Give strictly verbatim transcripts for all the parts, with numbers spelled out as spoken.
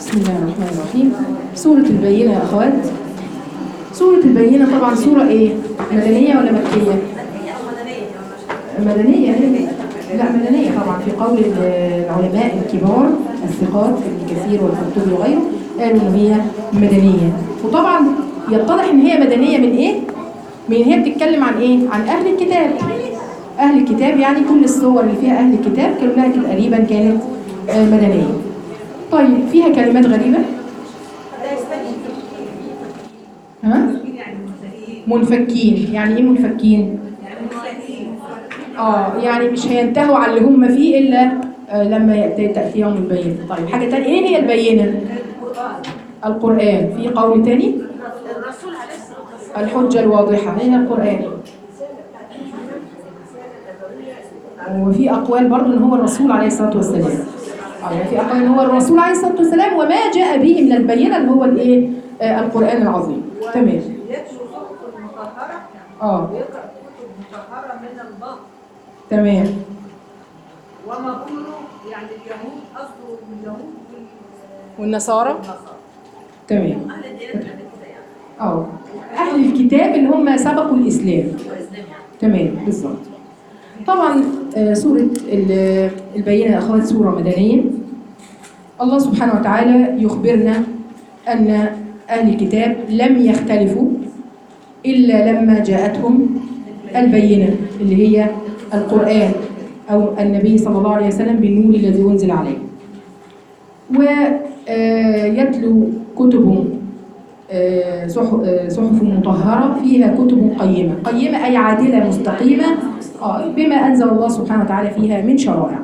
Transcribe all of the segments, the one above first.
بسم الله الرحمن الرحيم. سورة البينة يا أخوات. سورة البينة طبعا سورة إيه؟ مدنية ولا مكية؟ مدنية هي؟ لا مدنية طبعا، في قول العلماء الكبار الثقات ابن كثير والقرطبي وغيره قالوا إن هي مدنية، وطبعا يتضح إن هي مدنية من إيه؟ من هي بتتكلم عن إيه؟ عن أهل الكتاب. أهل الكتاب يعني كل الصور اللي فيها أهل الكتاب كلها تقريبا كانت مدنية. طيب فيها كلمات غريبة. ها؟ منفكين، يعني ايه منفكين؟ اه يعني مش هينتهوا على اللي هم فيه الا آه لما يأتي تأتيهم البينة. طيب حاجة تانية، ايه هي البينة؟ القرآن. في قول تاني؟ الحجة الواضحة هي القرآن. وفي أقوال برضو ان هو الرسول عليه الصلاة والسلام. يعني في أقوال ان هو الرسول عليه الصلاة والسلام وما جاء به من البينة اللي هو الايه؟ آه القرآن العظيم. تمام. اه تمام. وما قولوا يعني اليهود اصله اليهود والنصارى. تمام. اه اهل الكتاب اللي هم سبقوا الاسلام. تمام بالظبط. طبعا سوره البينه يا اخوات سوره مدنيه. الله سبحانه وتعالى يخبرنا ان اهل الكتاب لم يختلفوا الا لما جاءتهم البينه اللي هي القرآن أو النبي صلى الله عليه وسلم بالنور الذي أنزل عليه. ويتلو كتب صحف مطهرة فيها كتب قيمة. قيمة أي عادلة مستقيمة بما أنزل الله سبحانه وتعالى فيها من شرائع.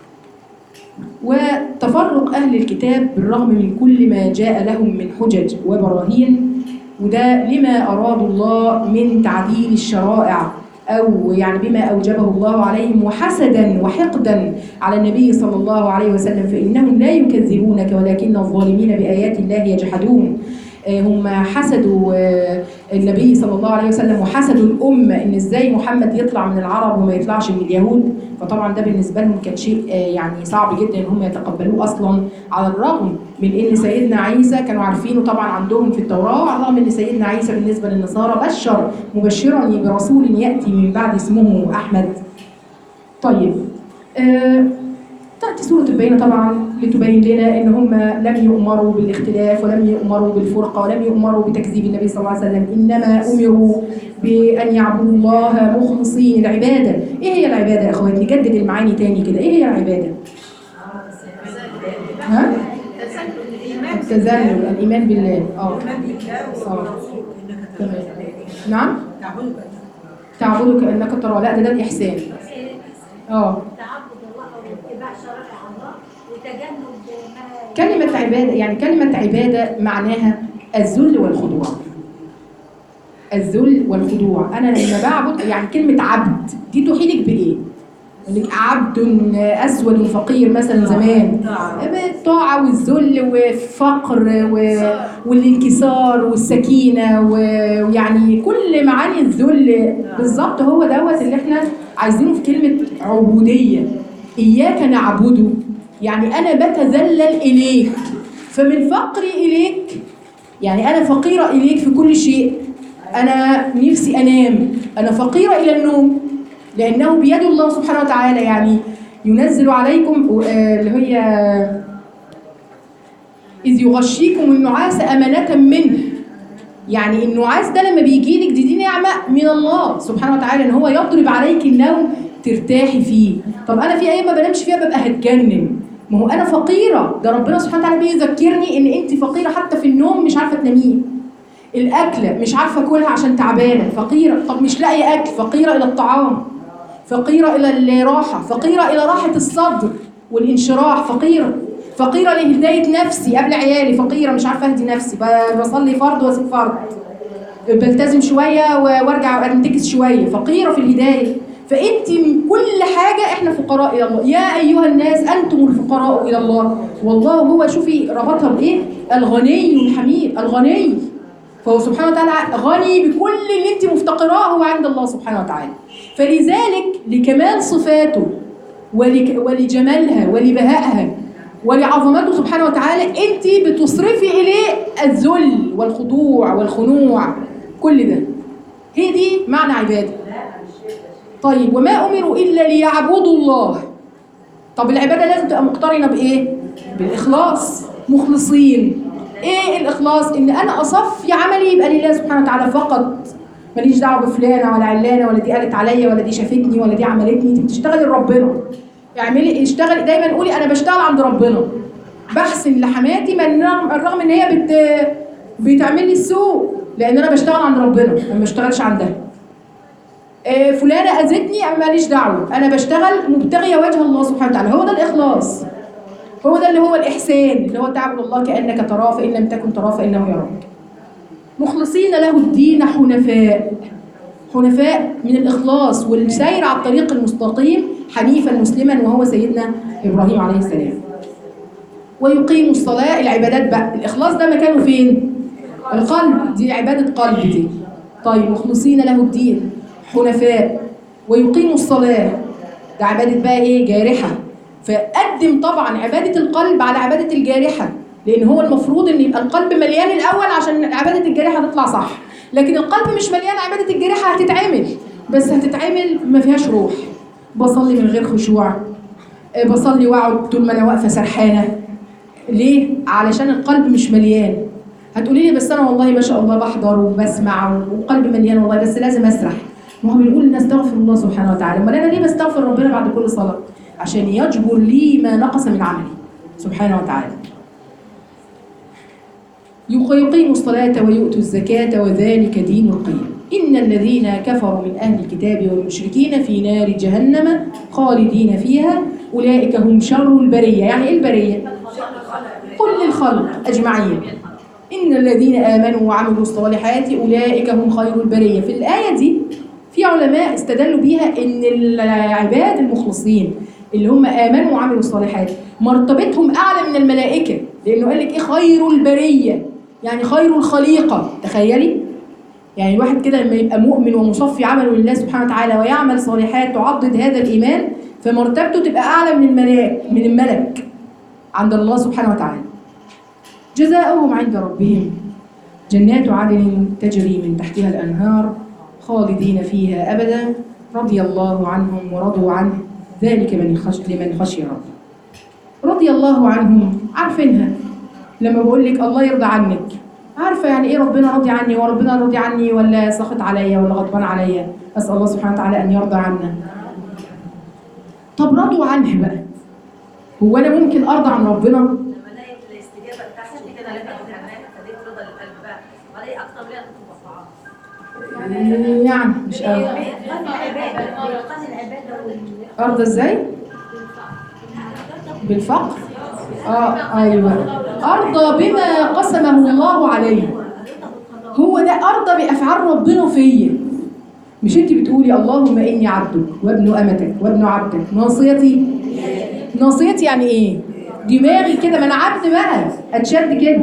وتفرق أهل الكتاب بالرغم من كل ما جاء لهم من حجج وبراهين، وده لما أراد الله من تعديل الشرائع أو يعني بما أوجبه الله عليهم، وحسدا وحقدا على النبي صلى الله عليه وسلم، فإنهم لا يكذبونك ولكن الظالمين بآيات الله يجحدون. هم حسدوا النبي صلى الله عليه وسلم وحسدوا الأمة إن إزاي محمد يطلع من العرب وما يطلعش من اليهود، فطبعا ده بالنسبة لهم كان شيء يعني صعب جدا إن هم يتقبلوه أصلا، على الرغم من إن سيدنا عيسى كانوا عارفينه طبعا عندهم في التوراة، وعلى الرغم إن سيدنا عيسى بالنسبة للنصارى بشر مبشرا برسول يأتي من بعد اسمه أحمد. طيب آه تأتي سورة البينة طبعا لتبين لنا إن هم لم يؤمروا بالاختلاف ولم يؤمروا بالفرقة ولم يؤمروا بتكذيب النبي صلى الله عليه وسلم، إنما أمروا بأن يعبدوا الله مخلصين العبادة. إيه هي العبادة يا أخوات؟ نجدد المعاني تاني كده، إيه هي العبادة؟ ها؟ التذلل، الإيمان بالله. آه تمام. نعم؟ تعبدك كأنك ترى. لا ده ده الإحسان. آه كلمة عبادة يعني كلمة عبادة معناها الذل والخضوع. الذل والخضوع. أنا لما بعبد يعني كلمة عبد دي تحيلك بإيه؟ عبد أسود فقير مثلا زمان، الطاعة والذل والفقر والانكسار والسكينة ويعني كل معاني الذل بالظبط. هو دوت اللي احنا عايزينه في كلمة عبودية. إياك نعبده يعني أنا بتذلل إليك، فمن فقري إليك يعني أنا فقيرة إليك في كل شيء. أنا نفسي أنام، أنا فقيرة إلى النوم لأنه بيد الله سبحانه وتعالى. يعني ينزل عليكم اللي هي إذ يغشيكم النعاس أمانة منه، يعني النعاس ده لما بيجي لك دي, دي نعمة من الله سبحانه وتعالى إن هو يضرب عليك النوم ترتاحي فيه. طب أنا في أيام ما بنامش فيها ببقى هتجنن، ما هو أنا فقيرة، ده ربنا سبحانه وتعالى بيذكرني إن أنت فقيرة حتى في النوم مش عارفة تناميه، الأكلة مش عارفة أكلها عشان تعبانة فقيرة، طب مش لاقي أكل فقيرة إلى الطعام، فقيرة إلى الراحة، فقيرة إلى راحة الصدر والانشراح، فقيرة فقيرة لهداية نفسي قبل عيالي، فقيرة مش عارفة أهدي نفسي، بصلي فرض واسيب فرض، بلتزم شوية وارجع انتكس شوية، فقيرة في الهداية. فأنت كل حاجة إحنا فقراء إلى الله. يا أيها الناس أنتم الفقراء إلى الله والله هو. شوفي ربطها بإيه؟ الغني الحميد، الغني فهو سبحانه وتعالى غني بكل اللي أنت مفتقراه هو عند الله سبحانه وتعالى. فلذلك لكمال صفاته ولجمالها ولبهائها ولعظمته سبحانه وتعالى انت بتصرفي اليه الذل والخضوع والخنوع، كل ده هي دي معنى عباده. طيب وما امروا الا ليعبدوا الله. طب العباده لازم تبقى مقترنه بايه؟ بالاخلاص، مخلصين. ايه الاخلاص؟ ان انا اصفي عملي يبقى لله سبحانه وتعالى فقط، ماليش دعوه بفلانه ولا علانه ولا دي قالت عليا ولا دي شافتني ولا دي عملتني. انت بتشتغلي لربنا، اعملي اشتغلي دايما، قولي انا بشتغل عند ربنا، بحسن لحماتي من الرغم ان هي بت بتعمل لي السوء، لان انا بشتغل عند ربنا، ما بشتغلش عندها. آه فلانه اذتني انا ماليش دعوه، انا بشتغل مبتغيه وجه الله سبحانه وتعالى. هو ده الاخلاص، هو ده اللي هو الاحسان، اللي هو تعبد الله كانك تراه فان لم تكن تراه فانه يراك. مخلصين له الدين حنفاء، حنفاء من الإخلاص والسير على الطريق المستقيم، حنيفا مسلما وهو سيدنا إبراهيم عليه السلام. ويقيم الصلاة، العبادات بقى، الإخلاص ده مكانه فين؟ القلب، دي عبادة قلب دي. طيب مخلصين له الدين حنفاء ويقيم الصلاة، ده عبادة بقى إيه؟ جارحة. فقدم طبعا عبادة القلب على عبادة الجارحة، لأن هو المفروض إن يبقى القلب مليان الأول عشان عبادة الجارحة تطلع صح. لكن القلب مش مليان، عبادة الجارحة هتتعمل بس هتتعمل ما فيهاش روح. بصلي من غير خشوع، بصلي واقعد طول ما انا واقفه سرحانه. ليه؟ علشان القلب مش مليان. هتقولي لي بس انا والله ما شاء الله بحضر وبسمع وقلبي مليان والله، بس لازم اسرح. ما هو بنقول نستغفر الله سبحانه وتعالى، امال انا ليه بستغفر ربنا بعد كل صلاه؟ عشان يجبر لي ما نقص من عملي سبحانه وتعالى. يقيموا الصلاة ويؤتوا الزكاة وذلك دين القيم. إن الذين كفروا من أهل الكتاب والمشركين في نار جهنم خالدين فيها أولئك هم شر البرية. يعني إيه البرية؟ كل الخلق أجمعين. إن الذين آمنوا وعملوا الصالحات أولئك هم خير البرية. في الآية دي في علماء استدلوا بيها إن العباد المخلصين اللي هم آمنوا وعملوا الصالحات مرتبتهم أعلى من الملائكة، لأنه قال لك إيه؟ خير البرية، يعني خير الخليقة. تخيلي يعني الواحد كده لما يبقى مؤمن ومصفي عمله لله سبحانه وتعالى ويعمل صالحات تعضد هذا الإيمان، فمرتبته تبقى أعلى من الملاك من الملك عند الله سبحانه وتعالى. جزاؤهم عند ربهم جنات عدن تجري من تحتها الأنهار خالدين فيها أبدا رضي الله عنهم ورضوا عنه ذلك من خش... لمن خشي ربه. رضي الله عنهم عارفينها، لما بقول لك الله يرضى عنك عارفه يعني ايه ربنا راضي عني، وربنا راضي عني ولا ساخط عليا ولا غضبان عليا. اسال الله سبحانه وتعالى ان يرضى عنا. طب رضوا عنه بقى، هو انا ممكن ارضى عن ربنا؟ لما الاقي الاستجابه بتاعتي كده لقيت الحنان فديت رضا للقلب بقى، والاقي اكتر ليها تطبع. يعني مش قوي. قلب العباده قلب العباده ارضى ازاي؟ بالفقر. اه ايوه، ارضى بما قسمه الله عليه. هو ده ارضى بافعال ربنا فيا. مش انت بتقولي اللهم اني عبدك وابن امتك وابن عبدك ناصيتي؟ ناصيتي يعني ايه؟ دماغي كده، ما انا عبد بقى اتشد كده.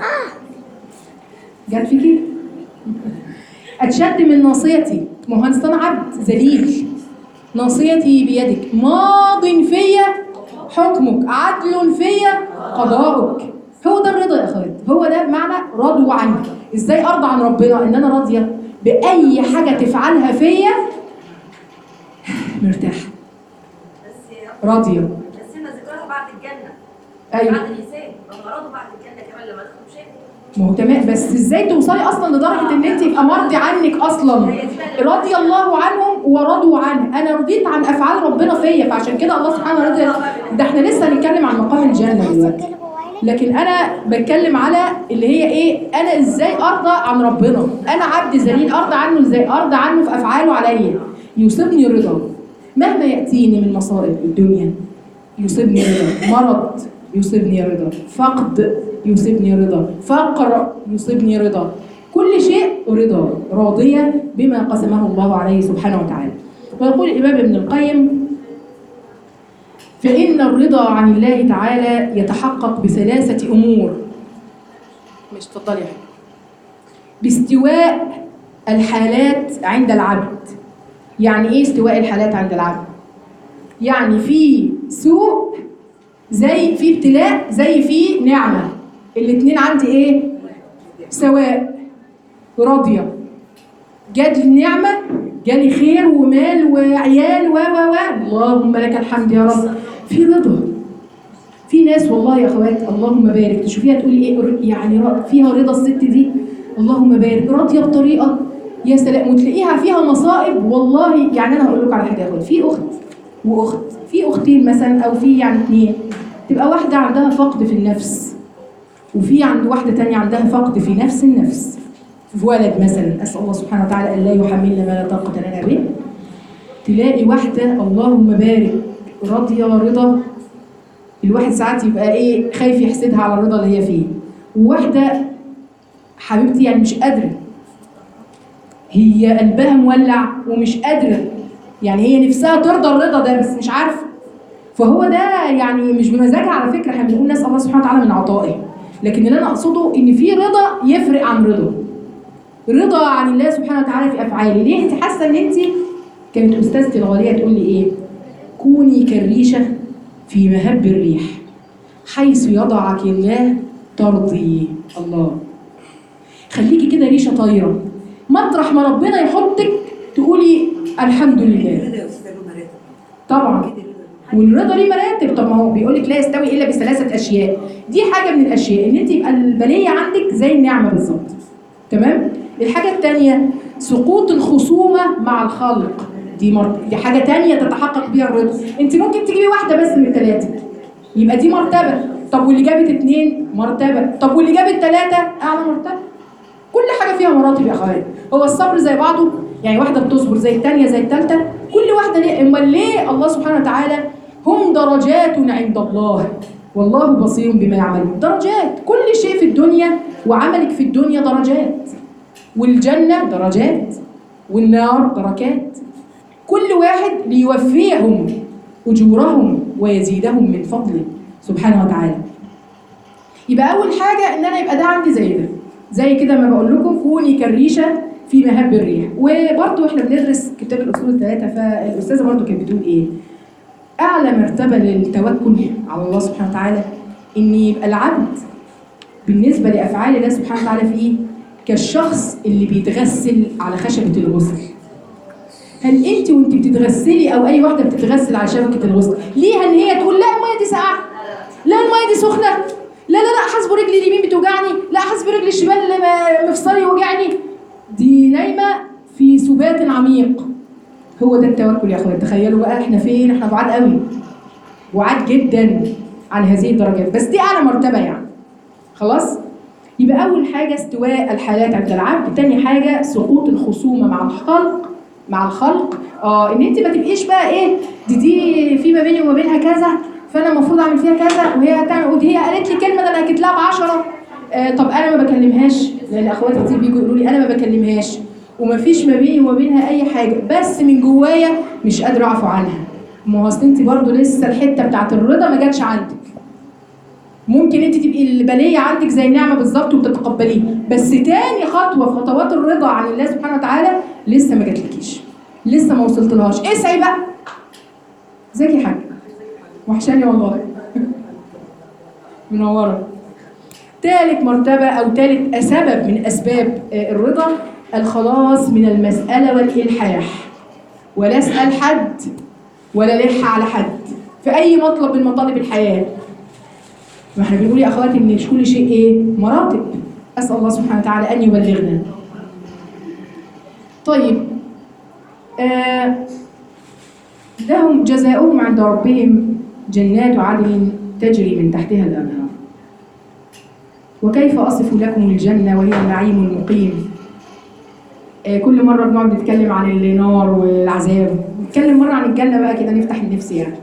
جت في كده اتشد من ناصيتي. ما هو انا عبد ذليل. ناصيتي بيدك ماض فيا حكمك عدل فيا قضاؤك. هو ده الرضا يا اخوات، هو ده بمعنى رضوا عنه. ازاي ارضى عن ربنا؟ ان انا راضيه باي حاجه تفعلها فيا مرتاحه راضيه. بس هنا ذكرها بعد الجنه. ايوه بعد الانسان بغرضه بعد الجنه كمان لما تدخل شيء. ما هو تمام، بس ازاي توصلي اصلا لدرجه ان انت يبقى مرضي عنك اصلا؟ رضي الله عنهم ورضوا عنه. انا رضيت عن افعال ربنا فيا، فعشان كده الله سبحانه وتعالى. ده احنا لسه هنتكلم عن مقام الجنه دلوقتي، لكن انا بتكلم على اللي هي ايه، انا ازاي ارضى عن ربنا. انا عبد ذليل، ارضى عنه ازاي؟ ارضى عنه في افعاله عليا. يصيبني رضا مهما ياتيني من مصائب الدنيا، يصيبني رضا. مرض يصيبني رضا، فقد يصيبني رضا، فقر يصيبني رضا، كل شيء رضا، راضية بما قسمه الله عليه سبحانه وتعالى. ويقول الإمام ابن القيم فإن الرضا عن الله تعالى يتحقق بثلاثة أمور. مش تفضلي يا حبيبي. باستواء الحالات عند العبد. يعني إيه استواء الحالات عند العبد؟ يعني في سوء زي في ابتلاء زي في نعمه، الاثنين عندي ايه؟ سواء. راضيه، جات لي النعمه، جالي خير ومال وعيال و و و اللهم لك الحمد يا رب. في رضا. في ناس والله يا اخوات اللهم بارك تشوفيها تقولي ايه يعني فيها رضا الست دي، اللهم بارك، راضيه بطريقه يا سلام، وتلاقيها فيها مصائب والله. يعني انا هقول لكم على حاجه يا اخوات، في اخت واخت، في اختين مثلا او في يعني اثنين، تبقى واحده عندها فقد في النفس، وفي عند واحده ثانيه عندها فقد في نفس النفس، في ولد مثلا، اسال الله سبحانه وتعالى ان لا يحملنا ما لا طاقه لنا به. تلاقي واحده اللهم بارك راضيه رضا، الواحد ساعات يبقى ايه خايف يحسدها على الرضا اللي هي فيه، وواحده حبيبتي يعني مش قادره، هي قلبها مولع ومش قادره، يعني هي نفسها ترضى الرضا ده بس مش عارفه. فهو ده يعني مش بمزاجها على فكره، احنا بنقول نسال الله سبحانه وتعالى من عطائه، لكن اللي انا اقصده ان في رضا يفرق عن رضا. رضا عن الله سبحانه وتعالى في افعاله. ليه انت حاسه ان انت، كانت استاذتي الغاليه تقول لي ايه؟ كوني كالريشه في مهب الريح، حيث يضعك الله ترضي الله. خليكي كده ريشه طايره، مطرح ما ربنا يحطك تقولي الحمد لله. طبعا والرضا ليه مراتب. طب ما هو بيقول لك لا يستوي الا بثلاثه اشياء، دي حاجه من الاشياء، ان انت يبقى البليه عندك زي النعمه بالظبط. تمام؟ الحاجه الثانيه سقوط الخصومه مع الخلق، دي مر... دي حاجه ثانيه تتحقق بيها الرضا. انت ممكن تجيبي واحده بس من الثلاثه يبقى دي مرتبه، طب واللي جابت اثنين مرتبه، طب واللي جابت ثلاثه اعلى مرتبه. كل حاجه فيها مراتب يا اخوات. هو الصبر زي بعضه؟ يعني واحده بتصبر زي الثانيه زي الثالثه؟ كل واحده ليه. امال ليه الله سبحانه وتعالى هم درجات عند الله والله بصير بما يعملون. درجات، كل شيء في الدنيا وعملك في الدنيا درجات، والجنه درجات والنار دركات، كل واحد ليوفيهم اجورهم ويزيدهم من فضله سبحانه وتعالى. يبقى اول حاجه ان انا يبقى ده عندي زي ده، زي كده ما بقول لكم كوني كالريشه في مهب الريح. وبرضه احنا بندرس كتاب الاصول الثلاثه، فالاستاذه برضه كانت بتقول ايه؟ اعلى مرتبه للتوكل على الله سبحانه وتعالى ان يبقى العبد بالنسبه لافعال الله سبحانه وتعالى في ايه؟ كالشخص اللي بيتغسل على خشبه الغسل. هل انت وانت بتتغسلي او اي واحده بتتغسل على شبكه الغسل ليها ان هي تقول لا الميه دي ساقعه، لا الميه دي سخنه، لا لا لا حاسبه رجلي اليمين بتوجعني، لا حاسبه رجلي الشمال مفصلي وجعني؟ دي نايمه في سبات عميق. هو ده التوكل يا اخوات. تخيلوا بقى احنا فين؟ احنا بعاد قوي، بعاد جدا عن هذه الدرجات، بس دي اعلى مرتبه يعني. خلاص؟ يبقى اول حاجه استواء الحالات عند العبد، تاني حاجه سقوط الخصومه مع الخلق مع الخلق اه ان انت ما تبقيش بقى ايه دي دي في ما بيني وما بينها كذا، فانا المفروض اعمل فيها كذا، وهي هتعمل، ودي هي قالت لي كلمه ده انا هكت لها بعشرة. آه طب انا ما بكلمهاش، لان اخواتي كتير بيجوا يقولوا لي انا ما بكلمهاش وما فيش ما بيني وما بينها اي حاجه، بس من جوايا مش قادره اعفو عنها. ما هو اصل انت برضه لسه الحته بتاعت الرضا ما جاتش عندك. ممكن انت تبقي البليه عندك زي النعمه بالظبط وبتتقبليه، بس تاني خطوه في خطوات الرضا عن الله سبحانه وتعالى لسه ما جاتلكيش، لسه ما وصلتلهاش. اسعي بقى. ازيك يا حاج؟ وحشاني والله. منوره. ثالث مرتبه او ثالث سبب من اسباب الرضا الخلاص من المساله والالحاح، ولا اسال حد ولا لح على حد في اي مطلب من مطالب الحياه. ما احنا بنقول يا اخواتي ان مش كل شيء ايه؟ مراتب. اسال الله سبحانه وتعالى ان يبلغنا. طيب آه لهم جزاؤهم عند ربهم جنات عدن تجري من تحتها الانهار. وكيف اصف لكم الجنه وهي النعيم المقيم. آه كل مره بنقعد نتكلم عن النار والعذاب، نتكلم مره عن الجنه بقى كده نفتح النفس يعني.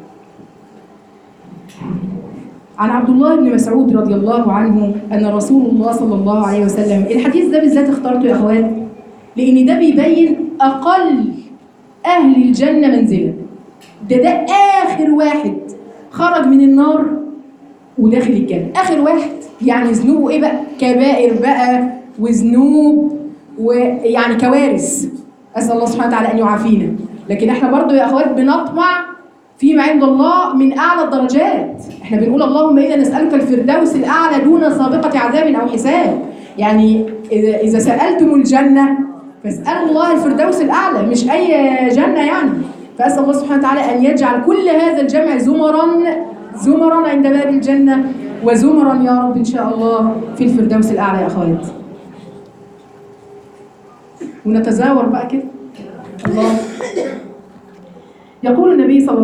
عن عبد الله بن مسعود رضي الله عنه أن رسول الله صلى الله عليه وسلم، الحديث ده بالذات اخترته يا أخوات لأن ده بيبين أقل أهل الجنة منزلا. ده ده آخر واحد خرج من النار وداخل الجنة، آخر واحد. يعني ذنوبه إيه بقى؟ كبائر بقى وذنوب ويعني كوارث. أسأل الله سبحانه وتعالى أن يعافينا. لكن إحنا برضو يا أخوات بنطمع فيما عند الله من اعلى الدرجات. احنا بنقول اللهم انا نسالك الفردوس الاعلى دون سابقه عذاب او حساب. يعني اذا اذا سالتم الجنه فاسالوا الله الفردوس الاعلى، مش اي جنه يعني. فاسال الله سبحانه وتعالى ان يجعل كل هذا الجمع زمرا زمرا عند باب الجنه، وزمرا يا رب ان شاء الله في الفردوس الاعلى يا اخوات. ونتزاور بقى كده. الله. يقول النبي صلى الله